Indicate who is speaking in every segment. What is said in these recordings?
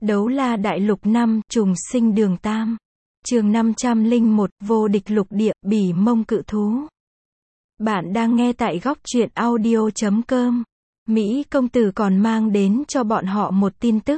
Speaker 1: Đấu la đại lục 5, trùng sinh đường Tam. Chương 501, vô địch lục địa, bỉ mông cự thú. Bạn đang nghe tại góc truyện audio.com. Mỹ công tử còn mang đến cho bọn họ một tin tức.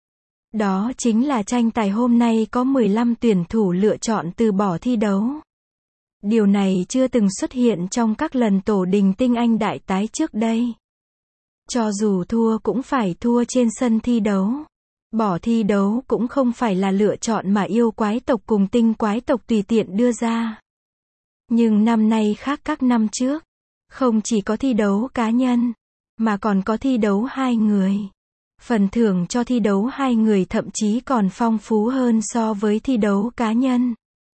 Speaker 1: Đó chính là tranh tài hôm nay có 15 tuyển thủ lựa chọn từ bỏ thi đấu. Điều này chưa từng xuất hiện trong các lần tổ đình tinh anh đại tái trước đây. Cho dù thua cũng phải thua trên sân thi đấu. Bỏ thi đấu cũng không phải là lựa chọn mà yêu quái tộc cùng tinh quái tộc tùy tiện đưa ra. Nhưng năm nay khác các năm trước. Không chỉ có thi đấu cá nhân, mà còn có thi đấu hai người. Phần thưởng cho thi đấu hai người thậm chí còn phong phú hơn so với thi đấu cá nhân.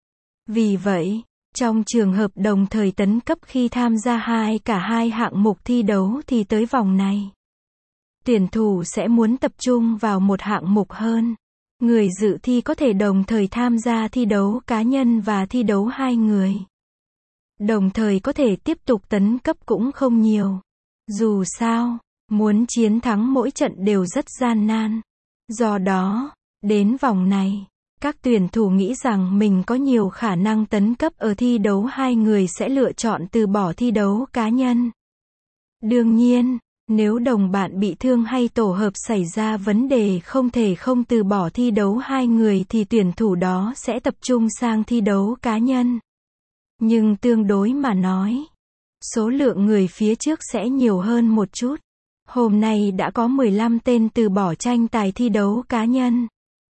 Speaker 1: Vì vậy, trong trường hợp đồng thời tấn cấp khi tham gia cả hai hạng mục thi đấu thì tới vòng này, tuyển thủ sẽ muốn tập trung vào một hạng mục hơn. Người dự thi có thể đồng thời tham gia thi đấu cá nhân và thi đấu hai người. Đồng thời có thể tiếp tục tấn cấp cũng không nhiều. Dù sao, muốn chiến thắng mỗi trận đều rất gian nan. Do đó, đến vòng này, các tuyển thủ nghĩ rằng mình có nhiều khả năng tấn cấp ở thi đấu hai người sẽ lựa chọn từ bỏ thi đấu cá nhân. Đương nhiên, nếu đồng bạn bị thương hay tổ hợp xảy ra vấn đề không thể không từ bỏ thi đấu hai người thì tuyển thủ đó sẽ tập trung sang thi đấu cá nhân. Nhưng tương đối mà nói, số lượng người phía trước sẽ nhiều hơn một chút. Hôm nay đã có 15 tên từ bỏ tranh tài thi đấu cá nhân.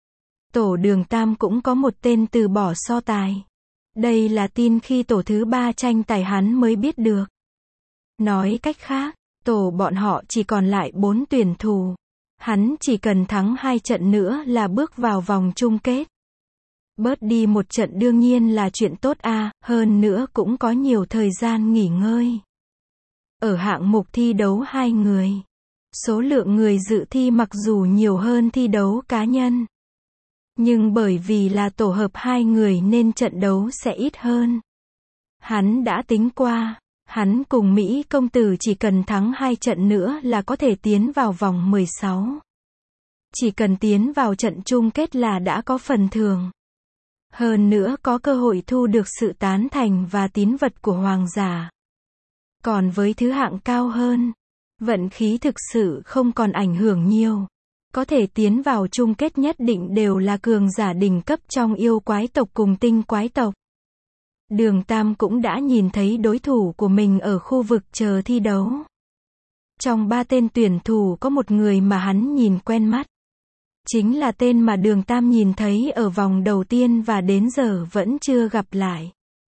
Speaker 1: Tổ đường Tam cũng có một tên từ bỏ so tài. Đây là tin khi tổ thứ 3 tranh tài hắn mới biết được. Nói cách khác, tổ bọn họ chỉ còn lại 4 tuyển thủ. Hắn chỉ cần thắng 2 trận nữa là bước vào vòng chung kết. Bớt đi một trận đương nhiên là chuyện tốt hơn nữa cũng có nhiều thời gian nghỉ ngơi. Ở hạng mục thi đấu hai người, số lượng người dự thi mặc dù nhiều hơn thi đấu cá nhân. Nhưng bởi vì là tổ hợp hai người nên trận đấu sẽ ít hơn. Hắn đã tính qua, hắn cùng Mỹ công tử chỉ cần thắng 2 trận nữa là có thể tiến vào vòng 16. Chỉ cần tiến vào trận chung kết là đã có phần thưởng. Hơn nữa có cơ hội thu được sự tán thành và tín vật của hoàng giả. Còn với thứ hạng cao hơn, vận khí thực sự không còn ảnh hưởng nhiều. Có thể tiến vào chung kết nhất định đều là cường giả đỉnh cấp trong yêu quái tộc cùng tinh quái tộc. Đường Tam cũng đã nhìn thấy đối thủ của mình ở khu vực chờ thi đấu. Trong 3 tên tuyển thủ có một người mà hắn nhìn quen mắt. Chính là tên mà Đường Tam nhìn thấy ở vòng đầu tiên và đến giờ vẫn chưa gặp lại.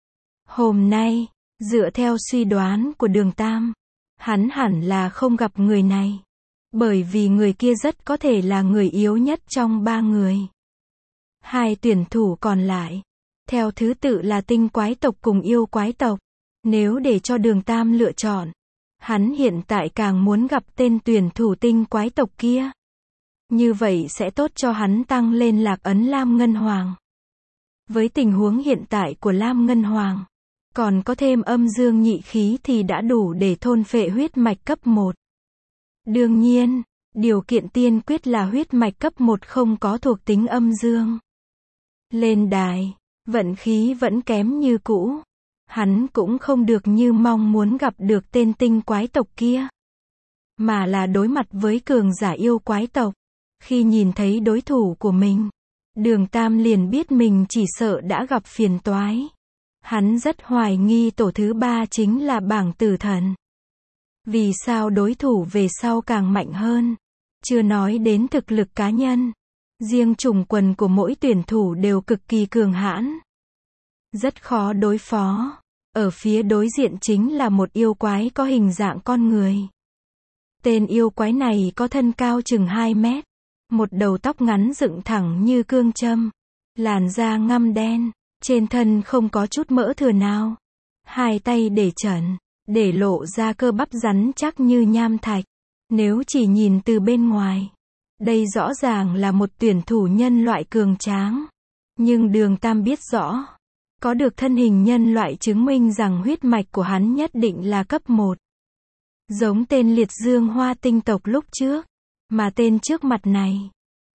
Speaker 1: Hôm nay, dựa theo suy đoán của Đường Tam, hắn hẳn là không gặp người này. Bởi vì người kia rất có thể là người yếu nhất trong 3 người. 2 tuyển thủ còn lại, theo thứ tự là tinh quái tộc cùng yêu quái tộc. Nếu để cho Đường Tam lựa chọn, hắn hiện tại càng muốn gặp tên tuyển thủ tinh quái tộc kia. Như vậy sẽ tốt cho hắn tăng lên lạc ấn Lam Ngân Hoàng. Với tình huống hiện tại của Lam Ngân Hoàng, còn có thêm âm dương nhị khí thì đã đủ để thôn phệ huyết mạch cấp 1. Đương nhiên, điều kiện tiên quyết là huyết mạch cấp 1 không có thuộc tính âm dương. Lên đài, vận khí vẫn kém như cũ. Hắn cũng không được như mong muốn gặp được tên tinh quái tộc kia, mà là đối mặt với cường giả yêu quái tộc. Khi nhìn thấy đối thủ của mình, Đường Tam liền biết mình chỉ sợ đã gặp phiền toái. Hắn rất hoài nghi tổ thứ 3 chính là bảng tử thần. Vì sao đối thủ về sau càng mạnh hơn? Chưa nói đến thực lực cá nhân. Riêng chủng quần của mỗi tuyển thủ đều cực kỳ cường hãn. Rất khó đối phó. Ở phía đối diện chính là một yêu quái có hình dạng con người. Tên yêu quái này có thân cao chừng 2 mét. Một đầu tóc ngắn dựng thẳng như cương châm. Làn da ngăm đen. Trên thân không có chút mỡ thừa nào. 2 tay để trần, để lộ ra cơ bắp rắn chắc như nham thạch. Nếu chỉ nhìn từ bên ngoài, đây rõ ràng là một tuyển thủ nhân loại cường tráng. Nhưng Đường Tam biết rõ, có được thân hình nhân loại chứng minh rằng huyết mạch của hắn nhất định là cấp 1. Giống tên liệt dương hoa tinh tộc lúc trước. Mà tên trước mặt này,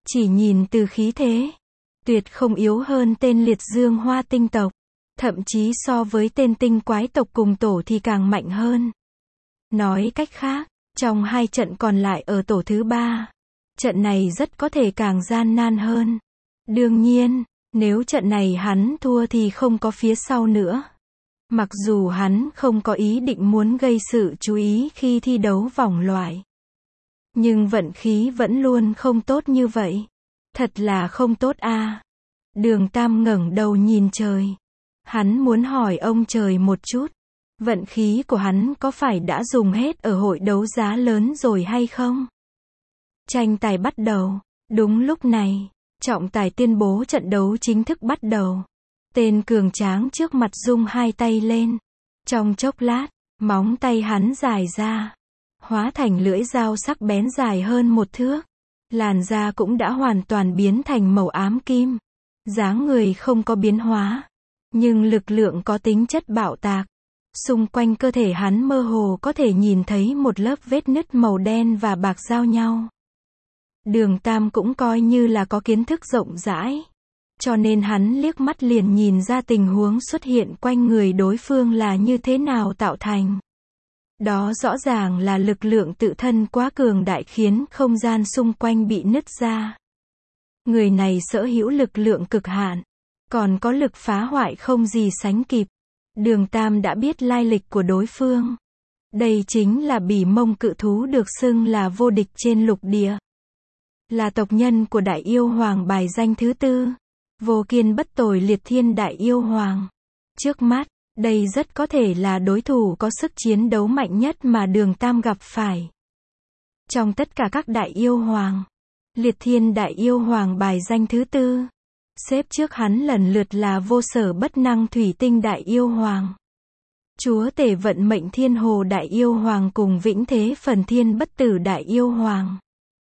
Speaker 1: Chỉ nhìn từ khí thế, tuyệt không yếu hơn tên liệt dương hoa tinh tộc. Thậm chí so với tên tinh quái tộc cùng tổ thì càng mạnh hơn. Nói cách khác, trong hai trận còn lại ở tổ thứ 3, trận này rất có thể càng gian nan hơn. Đương nhiên, nếu trận này hắn thua thì không có phía sau nữa. Mặc dù hắn không có ý định muốn gây sự chú ý khi thi đấu vòng loại. Nhưng vận khí vẫn luôn không tốt như vậy. Thật là không tốt a. Đường Tam ngẩng đầu nhìn trời. Hắn muốn hỏi ông trời một chút. Vận khí của hắn có phải đã dùng hết ở hội đấu giá lớn rồi hay không? Tranh tài bắt đầu. Đúng lúc này, trọng tài tuyên bố trận đấu chính thức bắt đầu. Tên cường tráng trước mặt rung hai tay lên. Trong chốc lát, móng tay hắn dài ra, hóa thành lưỡi dao sắc bén dài hơn 1 thước. Làn da cũng đã hoàn toàn biến thành màu ám kim. Dáng người không có biến hóa, nhưng lực lượng có tính chất bạo tạc. Xung quanh cơ thể hắn mơ hồ có thể nhìn thấy một lớp vết nứt màu đen và bạc giao nhau. Đường Tam cũng coi như là có kiến thức rộng rãi, cho nên hắn liếc mắt liền nhìn ra tình huống xuất hiện quanh người đối phương là như thế nào tạo thành. Đó rõ ràng là lực lượng tự thân quá cường đại khiến không gian xung quanh bị nứt ra. Người này sở hữu lực lượng cực hạn, còn có lực phá hoại không gì sánh kịp. Đường Tam đã biết lai lịch của đối phương. Đây chính là Bỉ Mông cự thú được xưng là vô địch trên lục địa. Là tộc nhân của Đại Yêu Hoàng bài danh thứ 4. Vô kiên bất tồi liệt thiên Đại Yêu Hoàng. Trước mắt, đây rất có thể là đối thủ có sức chiến đấu mạnh nhất mà Đường Tam gặp phải. Trong tất cả các Đại Yêu Hoàng, liệt thiên Đại Yêu Hoàng bài danh thứ 4. Xếp trước hắn lần lượt là vô sở bất năng thủy tinh Đại Yêu Hoàng, chúa tể vận mệnh thiên hồ Đại Yêu Hoàng cùng vĩnh thế phần thiên bất tử Đại Yêu Hoàng.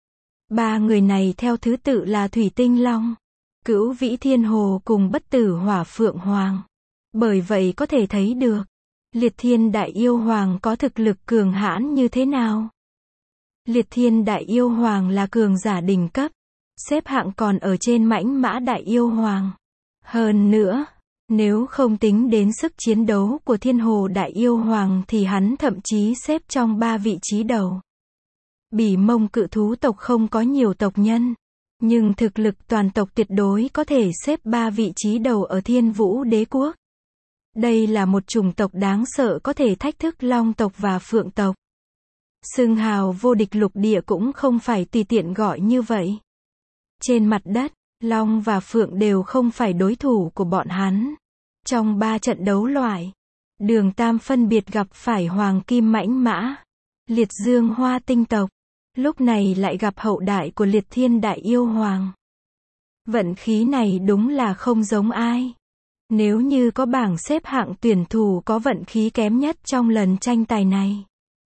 Speaker 1: 3 người này theo thứ tự là thủy tinh long, cửu vĩ thiên hồ cùng bất tử hỏa phượng hoàng. Bởi vậy có thể thấy được, liệt thiên Đại Yêu Hoàng có thực lực cường hãn như thế nào. Liệt thiên Đại Yêu Hoàng là cường giả đỉnh cấp, xếp hạng còn ở trên mãnh mã Đại Yêu Hoàng. Hơn nữa, nếu không tính đến sức chiến đấu của thiên hồ Đại Yêu Hoàng thì hắn thậm chí xếp trong 3 vị trí đầu. Bỉ Mông cự thú tộc không có nhiều tộc nhân, nhưng thực lực toàn tộc tuyệt đối có thể xếp 3 vị trí đầu ở Thiên Vũ Đế Quốc. Đây là một chủng tộc đáng sợ có thể thách thức Long tộc và Phượng tộc. Xưng hào vô địch lục địa cũng không phải tùy tiện gọi như vậy. Trên mặt đất, Long và Phượng đều không phải đối thủ của bọn hắn. Trong 3 trận đấu loại, Đường Tam phân biệt gặp phải Hoàng Kim Mãnh Mã, Liệt Dương Hoa Tinh tộc, lúc này lại gặp hậu đại của Liệt Thiên Đại Yêu Hoàng. Vận khí này đúng là không giống ai. Nếu như có bảng xếp hạng tuyển thủ có vận khí kém nhất trong lần tranh tài này,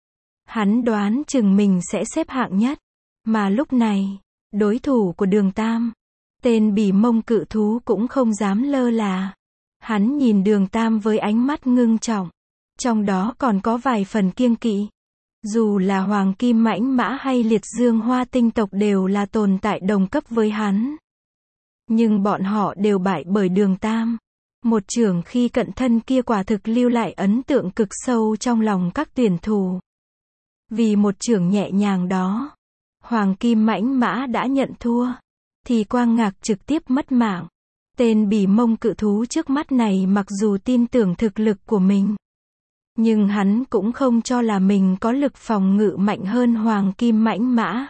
Speaker 1: hắn đoán chừng mình sẽ xếp hạng nhất. Mà lúc này, đối thủ của Đường Tam, tên Bỉ Mông cự thú cũng không dám lơ là. Hắn nhìn Đường Tam với ánh mắt ngưng trọng, trong đó còn có vài phần kiêng kỵ. Dù là Hoàng Kim Mãnh Mã hay Liệt Dương Hoa Tinh tộc đều là tồn tại đồng cấp với hắn. Nhưng bọn họ đều bại bởi Đường Tam. Một chưởng khi cận thân kia quả thực lưu lại ấn tượng cực sâu trong lòng các tuyển thủ. Vì một chưởng nhẹ nhàng đó, Hoàng Kim Mãnh Mã đã nhận thua, thì Quang Ngạc trực tiếp mất mạng. Tên Bỉ Mông cự thú trước mắt này mặc dù tin tưởng thực lực của mình, nhưng hắn cũng không cho là mình có lực phòng ngự mạnh hơn Hoàng Kim Mãnh Mã.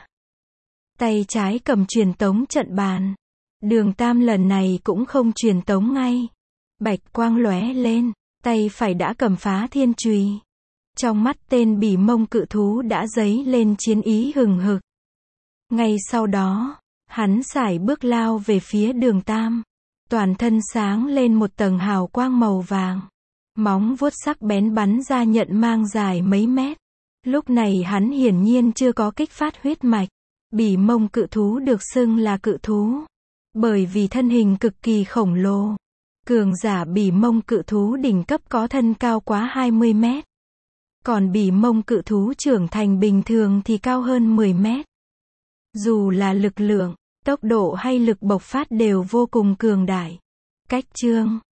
Speaker 1: Tay trái cầm truyền tống trận bàn. Đường Tam lần này cũng không truyền tống ngay. Bạch quang lóe lên, tay phải đã cầm phá thiên chùy. Trong mắt tên Bỉ Mông cự thú đã dấy lên chiến ý hừng hực. Ngay sau đó, hắn sải bước lao về phía Đường Tam. Toàn thân sáng lên một tầng hào quang màu vàng. Móng vuốt sắc bén bắn ra nhận mang dài mấy mét. Lúc này hắn hiển nhiên chưa có kích phát huyết mạch. Bỉ Mông cự thú được xưng là cự thú, bởi vì thân hình cực kỳ khổng lồ. Cường giả Bỉ Mông cự thú đỉnh cấp có thân cao quá 20 mét. Còn Bỉ Mông cự thú trưởng thành bình thường thì cao hơn 10 mét. Dù là lực lượng, Tốc độ hay lực bộc phát đều vô cùng cường đại. Cách chương